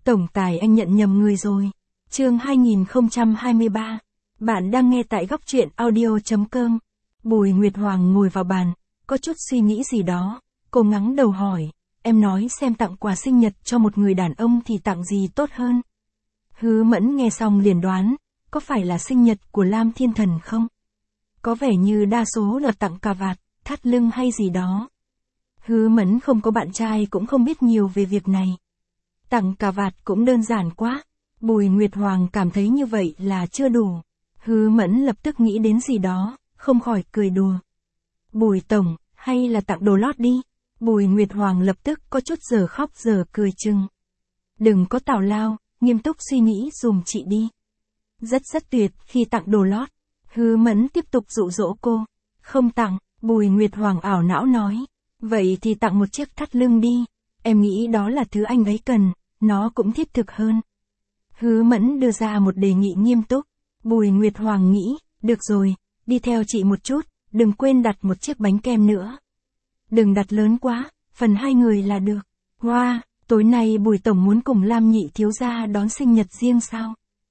Tổng tài anh nhận nhầm người rồi. Chương 2023. Bạn đang nghe tại góc truyện audio.com. Bùi Nguyệt Hoàng ngồi vào bàn, có chút suy nghĩ gì đó. Cô ngắng đầu hỏi, em nói xem tặng quà sinh nhật cho một người đàn ông thì tặng gì tốt hơn? Hứa Mẫn nghe xong liền đoán, có phải là sinh nhật của Lam Thiên Thần không? Có vẻ như đa số là tặng cà vạt, thắt lưng hay gì đó. Hứa Mẫn không có bạn trai cũng không biết nhiều về việc này. Tặng cà vạt cũng đơn giản quá. Bùi Nguyệt Hoàng cảm thấy như vậy là chưa đủ. Hứa Mẫn lập tức nghĩ đến gì đó, không khỏi cười đùa. Bùi tổng, hay là tặng đồ lót đi. Bùi Nguyệt Hoàng lập tức có chút giờ khóc giờ cười chừng. Đừng có tào lao, nghiêm túc suy nghĩ dùm chị đi. Rất tuyệt khi tặng đồ lót. Hứa Mẫn tiếp tục dụ dỗ cô. Không tặng, Bùi Nguyệt Hoàng ảo não nói. Vậy thì tặng một chiếc thắt lưng đi. Em nghĩ đó là thứ anh ấy cần, nó cũng thiết thực hơn. Hứa Mẫn đưa ra một đề nghị nghiêm túc. Bùi Nguyệt Hoàng nghĩ, được rồi, đi theo chị một chút, đừng quên đặt một chiếc bánh kem nữa. Đừng đặt lớn quá, phần 2 người là được. Wow, tối nay Bùi tổng muốn cùng Lam nhị thiếu gia đón sinh nhật riêng sao?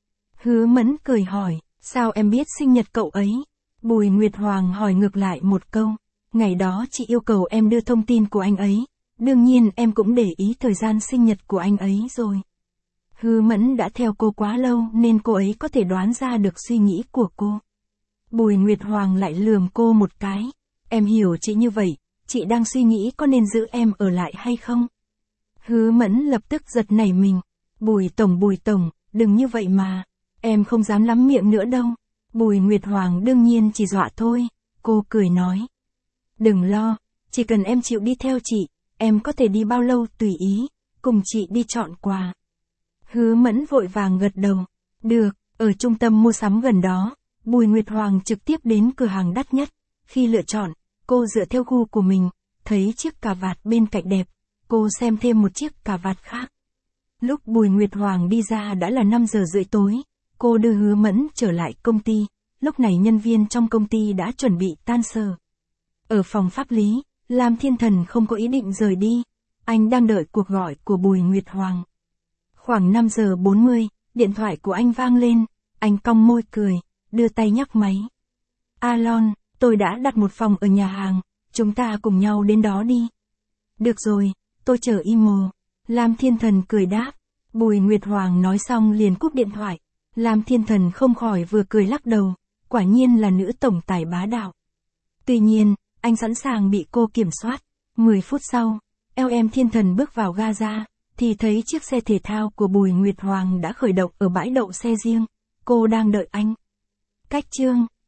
Hứa Mẫn cười hỏi, sao em biết sinh nhật cậu ấy? Bùi Nguyệt Hoàng hỏi ngược lại một câu. Ngày đó chị yêu cầu em đưa thông tin của anh ấy. Đương nhiên em cũng để ý thời gian sinh nhật của anh ấy rồi. Hứa Mẫn đã theo cô quá lâu nên cô ấy có thể đoán ra được suy nghĩ của cô. Bùi Nguyệt Hoàng lại lườm cô một cái. Em hiểu chị như vậy, chị đang suy nghĩ có nên giữ em ở lại hay không? Hứa Mẫn lập tức giật nảy mình. Bùi tổng, đừng như vậy mà. Em không dám lắm miệng nữa đâu. Bùi Nguyệt Hoàng đương nhiên chỉ dọa thôi. Cô cười nói. Đừng lo, chỉ cần em chịu đi theo chị, em có thể đi bao lâu tùy ý, cùng chị đi chọn quà. Hứa Mẫn vội vàng gật đầu. Được, ở trung tâm mua sắm gần đó, Bùi Nguyệt Hoàng trực tiếp đến cửa hàng đắt nhất. Khi lựa chọn, cô dựa theo gu của mình, thấy chiếc cà vạt bên cạnh đẹp, cô xem thêm một chiếc cà vạt khác. Lúc Bùi Nguyệt Hoàng đi ra đã là 5 giờ rưỡi tối, cô đưa Hứa Mẫn trở lại công ty, lúc này nhân viên trong công ty đã chuẩn bị tan sở. Ở phòng pháp lý, Lam Thiên Thần không có ý định rời đi, anh đang đợi cuộc gọi của Bùi Nguyệt Hoàng. Khoảng 5 giờ 40, điện thoại của anh vang lên, anh cong môi cười, đưa tay nhấc máy. Alon, tôi đã đặt một phòng ở nhà hàng, chúng ta cùng nhau đến đó đi. Được rồi, tôi chờ imo. Lam Thiên Thần cười đáp. Bùi Nguyệt Hoàng nói xong liền cúp điện thoại. Lam Thiên Thần không khỏi vừa cười lắc đầu, quả nhiên là nữ tổng tài bá đạo. Tuy nhiên, anh sẵn sàng bị cô kiểm soát. 10 phút sau, LM Thiên Thần bước vào Gaza, thì thấy chiếc xe thể thao của Bùi Nguyệt Hoàng đã khởi động ở bãi đậu xe riêng. Cô đang đợi anh. Cách chương